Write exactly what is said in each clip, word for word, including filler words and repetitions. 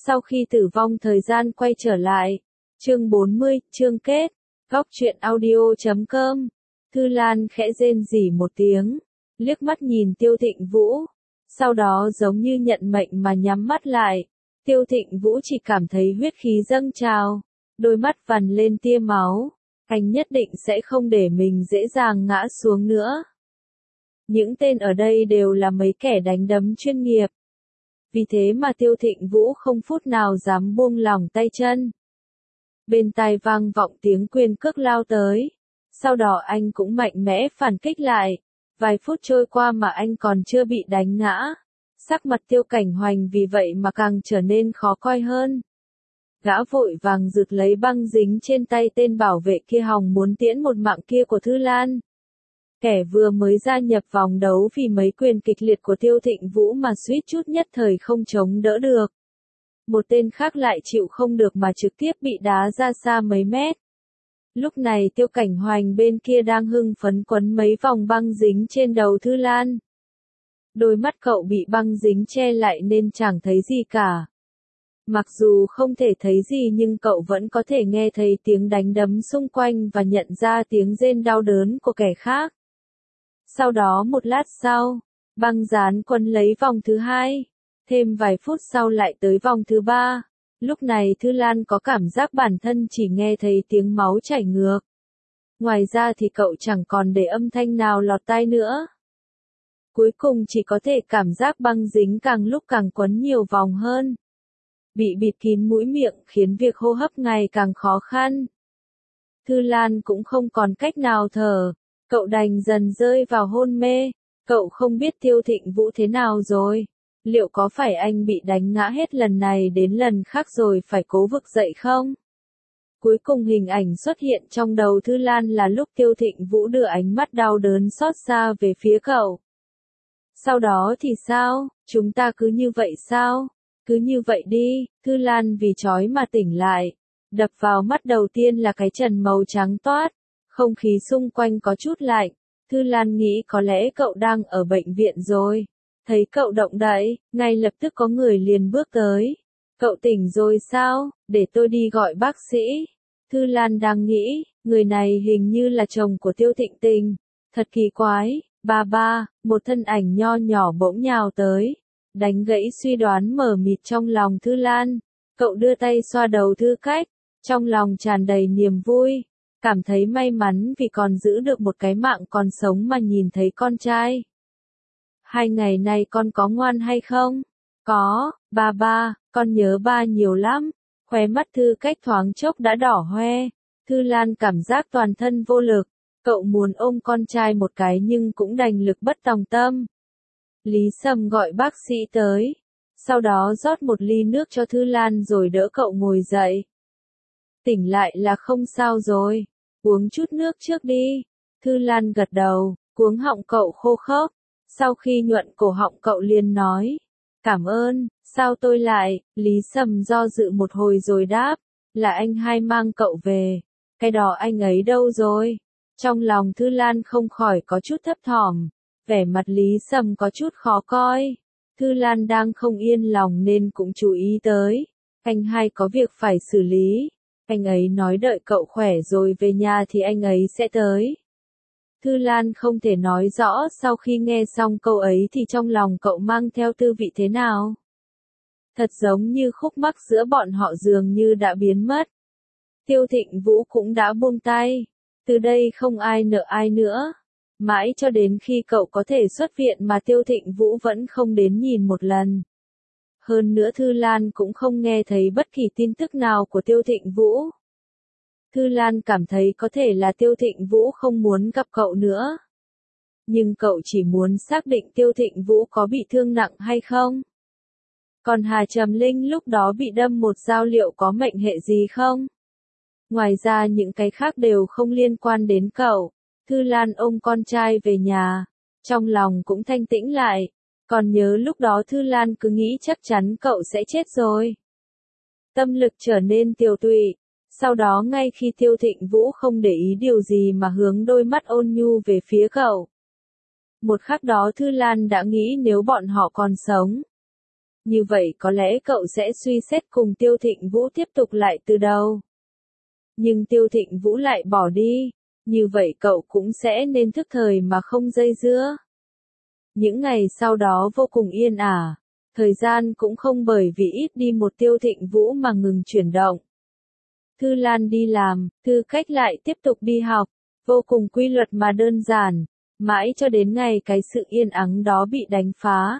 Sau khi tử vong thời gian quay trở lại. Chương bốn mươi, chương kết. Góc truyện audio chấm com. Thư Lan khẽ rên rỉ một tiếng, liếc mắt nhìn Tiêu Thịnh Vũ, sau đó giống như nhận mệnh mà nhắm mắt lại. Tiêu Thịnh Vũ chỉ cảm thấy huyết khí dâng trào, đôi mắt vằn lên tia máu, anh nhất định sẽ không để mình dễ dàng ngã xuống nữa. Những tên ở đây đều là mấy kẻ đánh đấm chuyên nghiệp. Vì thế mà Tiêu Thịnh Vũ không phút nào dám buông lỏng tay chân. Bên tai vang vọng tiếng quyền cước lao tới. Sau đó anh cũng mạnh mẽ phản kích lại. Vài phút trôi qua mà anh còn chưa bị đánh ngã. Sắc mặt Tiêu Cảnh Hoành vì vậy mà càng trở nên khó coi hơn. Gã vội vàng rụt lấy băng dính trên tay tên bảo vệ kia hòng muốn tiễn một mạng kia của Thư Lan. Kẻ vừa mới gia nhập vòng đấu vì mấy quyền kịch liệt của Tiêu Thịnh Vũ mà suýt chút nhất thời không chống đỡ được. Một tên khác lại chịu không được mà trực tiếp bị đá ra xa mấy mét. Lúc này Tiêu Cảnh Hoành bên kia đang hưng phấn quấn mấy vòng băng dính trên đầu Thư Lan. Đôi mắt cậu bị băng dính che lại nên chẳng thấy gì cả. Mặc dù không thể thấy gì nhưng cậu vẫn có thể nghe thấy tiếng đánh đấm xung quanh và nhận ra tiếng rên đau đớn của kẻ khác. Sau đó một lát sau, băng dán quấn lấy vòng thứ hai. Thêm vài phút sau lại tới vòng thứ ba. Lúc này Thư Lan có cảm giác bản thân chỉ nghe thấy tiếng máu chảy ngược. Ngoài ra thì cậu chẳng còn để âm thanh nào lọt tai nữa. Cuối cùng chỉ có thể cảm giác băng dính càng lúc càng quấn nhiều vòng hơn. Bị bịt kín mũi miệng khiến việc hô hấp ngày càng khó khăn. Thư Lan cũng không còn cách nào thở. Cậu đành dần rơi vào hôn mê. Cậu không biết Tiêu Thịnh Vũ thế nào rồi. Liệu có phải anh bị đánh ngã hết lần này đến lần khác rồi phải cố vực dậy không? Cuối cùng hình ảnh xuất hiện trong đầu Thư Lan là lúc Tiêu Thịnh Vũ đưa ánh mắt đau đớn xót xa về phía cậu. Sau đó thì sao? Chúng ta cứ như vậy sao? Cứ như vậy đi. Thư Lan vì chói mà tỉnh lại. Đập vào mắt đầu tiên là cái trần màu trắng toát. Không khí xung quanh có chút lạnh. Thư Lan nghĩ có lẽ cậu đang ở bệnh viện rồi. Thấy cậu động đậy, ngay lập tức có người liền bước tới. Cậu tỉnh rồi sao? Để tôi đi gọi bác sĩ. Thư Lan đang nghĩ, người này hình như là chồng của Tiêu Thịnh Tình. Thật kỳ quái. Ba ba, một thân ảnh nho nhỏ bỗng nhào tới. Đánh gãy suy đoán mờ mịt trong lòng Thư Lan. Cậu đưa tay xoa đầu Thư Cách. Trong lòng tràn đầy niềm vui. Cảm thấy may mắn vì còn giữ được một cái mạng còn sống mà nhìn thấy con trai. Hai ngày nay con có ngoan hay không? Có, ba ba, con nhớ ba nhiều lắm. Khóe mắt Thư Cách thoáng chốc đã đỏ hoe. Thư Lan cảm giác toàn thân vô lực. Cậu muốn ôm con trai một cái nhưng cũng đành lực bất tòng tâm. Lý Sâm gọi bác sĩ tới. Sau đó rót một ly nước cho Thư Lan rồi đỡ cậu ngồi dậy. Tỉnh lại là không sao rồi. Uống chút nước trước đi. Thư Lan gật đầu, cuống họng cậu khô khốc. Sau khi nhuận cổ họng cậu liền nói. Cảm ơn, sao tôi lại? Lý Sâm do dự một hồi rồi đáp. Là anh hai mang cậu về. Cái đó anh ấy đâu rồi? Trong lòng Thư Lan không khỏi có chút thấp thỏm. Vẻ mặt Lý Sâm có chút khó coi. Thư Lan đang không yên lòng nên cũng chú ý tới. Anh hai có việc phải xử lý. Anh ấy nói đợi cậu khỏe rồi về nhà thì anh ấy sẽ tới. Thư Lan không thể nói rõ sau khi nghe xong câu ấy thì trong lòng cậu mang theo tư vị thế nào. Thật giống như khúc mắc giữa bọn họ dường như đã biến mất. Tiêu Thịnh Vũ cũng đã buông tay. Từ đây không ai nợ ai nữa. Mãi cho đến khi cậu có thể xuất viện mà Tiêu Thịnh Vũ vẫn không đến nhìn một lần. Hơn nữa Thư Lan cũng không nghe thấy bất kỳ tin tức nào của Tiêu Thịnh Vũ. Thư Lan cảm thấy có thể là Tiêu Thịnh Vũ không muốn gặp cậu nữa. Nhưng cậu chỉ muốn xác định Tiêu Thịnh Vũ có bị thương nặng hay không. Còn Hà Trầm Linh lúc đó bị đâm một dao liệu có mệnh hệ gì không? Ngoài ra những cái khác đều không liên quan đến cậu. Thư Lan ôm con trai về nhà. Trong lòng cũng thanh tĩnh lại. Còn nhớ lúc đó Thư Lan cứ nghĩ chắc chắn cậu sẽ chết rồi. Tâm lực trở nên tiều tụy. Sau đó ngay khi Tiêu Thịnh Vũ không để ý điều gì mà hướng đôi mắt ôn nhu về phía cậu. Một khắc đó Thư Lan đã nghĩ nếu bọn họ còn sống. Như vậy có lẽ cậu sẽ suy xét cùng Tiêu Thịnh Vũ tiếp tục lại từ đầu. Nhưng Tiêu Thịnh Vũ lại bỏ đi. Như vậy cậu cũng sẽ nên thức thời mà không dây dưa. Những ngày sau đó vô cùng yên ả. Thời gian cũng không bởi vì ít đi một Tiêu Thịnh Vũ mà ngừng chuyển động. Thư Lan đi làm, Thư Cách lại tiếp tục đi học. Vô cùng quy luật mà đơn giản. Mãi cho đến ngày cái sự yên ắng đó bị đánh phá.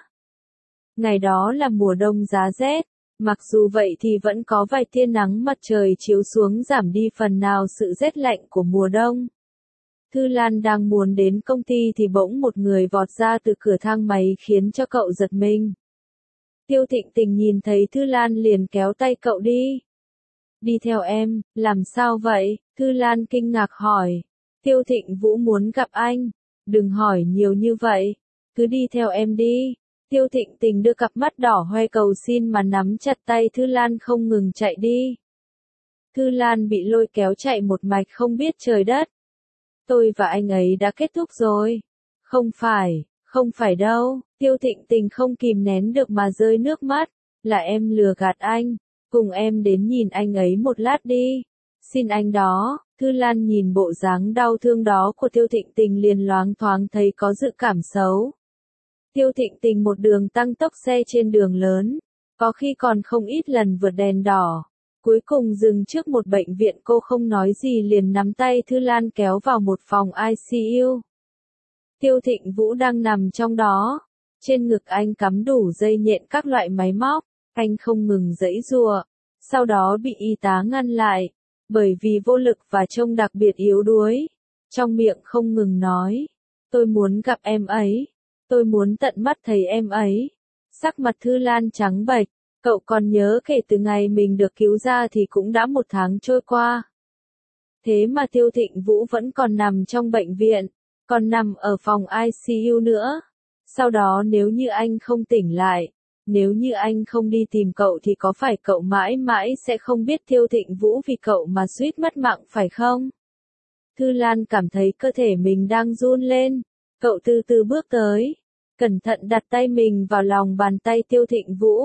Ngày đó là mùa đông giá rét. Mặc dù vậy thì vẫn có vài tia nắng mặt trời chiếu xuống giảm đi phần nào sự rét lạnh của mùa đông. Thư Lan đang muốn đến công ty thì bỗng một người vọt ra từ cửa thang máy khiến cho cậu giật mình. Tiêu Thịnh Tình nhìn thấy Thư Lan liền kéo tay cậu đi. Đi theo em, làm sao vậy? Thư Lan kinh ngạc hỏi. Tiêu Thịnh Vũ muốn gặp anh. Đừng hỏi nhiều như vậy. Cứ đi theo em đi. Tiêu Thịnh Tình đưa cặp mắt đỏ hoe cầu xin mà nắm chặt tay Thư Lan không ngừng chạy đi. Thư Lan bị lôi kéo chạy một mạch không biết trời đất. Tôi và anh ấy đã kết thúc rồi. Không phải, không phải đâu. Tiêu Thịnh Tình không kìm nén được mà rơi nước mắt. Là em lừa gạt anh. Cùng em đến nhìn anh ấy một lát đi. Xin anh đó. Thư Lan nhìn bộ dáng đau thương đó của Tiêu Thịnh Tình liền loáng thoáng thấy có dự cảm xấu. Tiêu Thịnh Tình một đường tăng tốc xe trên đường lớn. Có khi còn không ít lần vượt đèn đỏ. Cuối cùng dừng trước một bệnh viện, cô không nói gì liền nắm tay Thư Lan kéo vào một phòng i xê u. Tiêu Thịnh Vũ đang nằm trong đó. Trên ngực anh cắm đủ dây nhện các loại máy móc. Anh không ngừng giãy giụa. Sau đó bị y tá ngăn lại. Bởi vì vô lực và trông đặc biệt yếu đuối. Trong miệng không ngừng nói. Tôi muốn gặp em ấy. Tôi muốn tận mắt thấy em ấy. Sắc mặt Thư Lan trắng bệch. Cậu còn nhớ kể từ ngày mình được cứu ra thì cũng đã một tháng trôi qua. Thế mà Tiêu Thịnh Vũ vẫn còn nằm trong bệnh viện. Còn nằm ở phòng i xê u nữa. Sau đó nếu như anh không tỉnh lại. Nếu như anh không đi tìm cậu thì có phải cậu mãi mãi sẽ không biết Tiêu Thịnh Vũ vì cậu mà suýt mất mạng phải không? Thư Lan cảm thấy cơ thể mình đang run lên. Cậu từ từ bước tới. Cẩn thận đặt tay mình vào lòng bàn tay Tiêu Thịnh Vũ.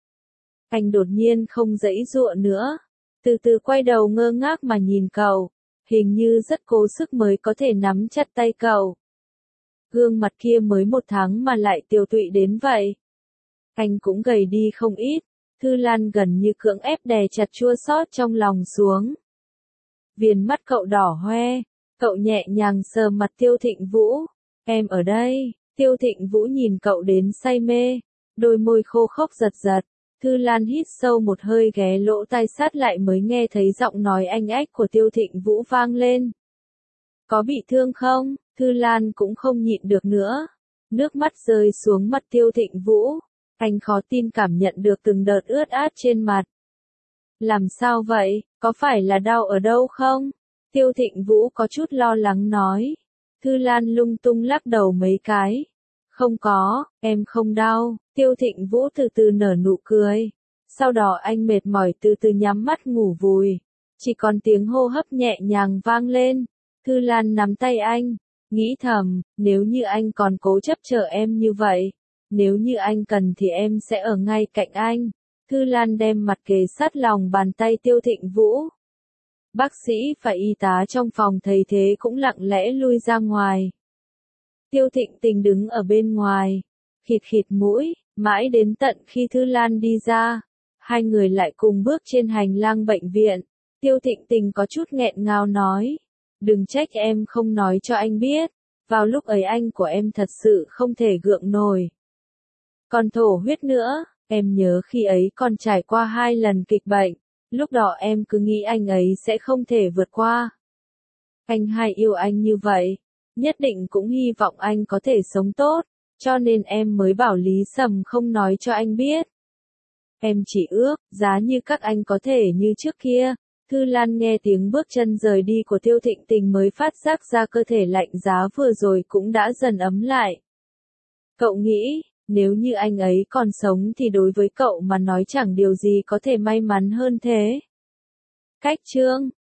Anh đột nhiên không giãy giụa nữa. Từ từ quay đầu ngơ ngác mà nhìn cậu. Hình như rất cố sức mới có thể nắm chặt tay cậu. Gương mặt kia mới một tháng mà lại tiều tụy đến vậy. Anh cũng gầy đi không ít. Thư Lan gần như cưỡng ép đè chặt chua xót trong lòng xuống. Viền mắt cậu đỏ hoe. Cậu nhẹ nhàng sờ mặt Tiêu Thịnh Vũ. Em ở đây. Tiêu Thịnh Vũ nhìn cậu đến say mê. Đôi môi khô khốc giật giật. Thư Lan hít sâu một hơi ghé lỗ tai sát lại mới nghe thấy giọng nói anh ách của Tiêu Thịnh Vũ vang lên. Có bị thương không? Thư Lan cũng không nhịn được nữa. Nước mắt rơi xuống mặt Tiêu Thịnh Vũ. Anh khó tin cảm nhận được từng đợt ướt át trên mặt. Làm sao vậy? Có phải là đau ở đâu không? Tiêu Thịnh Vũ có chút lo lắng nói. Thư Lan lung tung lắc đầu mấy cái. Không có, em không đau. Tiêu Thịnh Vũ từ từ nở nụ cười. Sau đó anh mệt mỏi từ từ nhắm mắt ngủ vùi. Chỉ còn tiếng hô hấp nhẹ nhàng vang lên. Thư Lan nắm tay anh. Nghĩ thầm, nếu như anh còn cố chấp chờ em như vậy. Nếu như anh cần thì em sẽ ở ngay cạnh anh. Thư Lan đem mặt kề sát lòng bàn tay Tiêu Thịnh Vũ. Bác sĩ và y tá trong phòng thấy thế cũng lặng lẽ lui ra ngoài. Tiêu Thịnh Tình đứng ở bên ngoài. Khịt khịt mũi, mãi đến tận khi Thư Lan đi ra. Hai người lại cùng bước trên hành lang bệnh viện. Tiêu Thịnh Tình có chút nghẹn ngào nói. Đừng trách em không nói cho anh biết. Vào lúc ấy anh của em thật sự không thể gượng nổi. Còn thổ huyết nữa, em nhớ khi ấy còn trải qua hai lần kịch bệnh. Lúc đó em cứ nghĩ anh ấy sẽ không thể vượt qua. Anh hai yêu anh như vậy. Nhất định cũng hy vọng anh có thể sống tốt. Cho nên em mới bảo Lý Sầm không nói cho anh biết. Em chỉ ước, giá như các anh có thể như trước kia. Thư Lan nghe tiếng bước chân rời đi của Tiêu Thịnh Tình mới phát giác ra cơ thể lạnh giá vừa rồi cũng đã dần ấm lại. Cậu nghĩ, nếu như anh ấy còn sống thì đối với cậu mà nói chẳng điều gì có thể may mắn hơn thế. Cách chương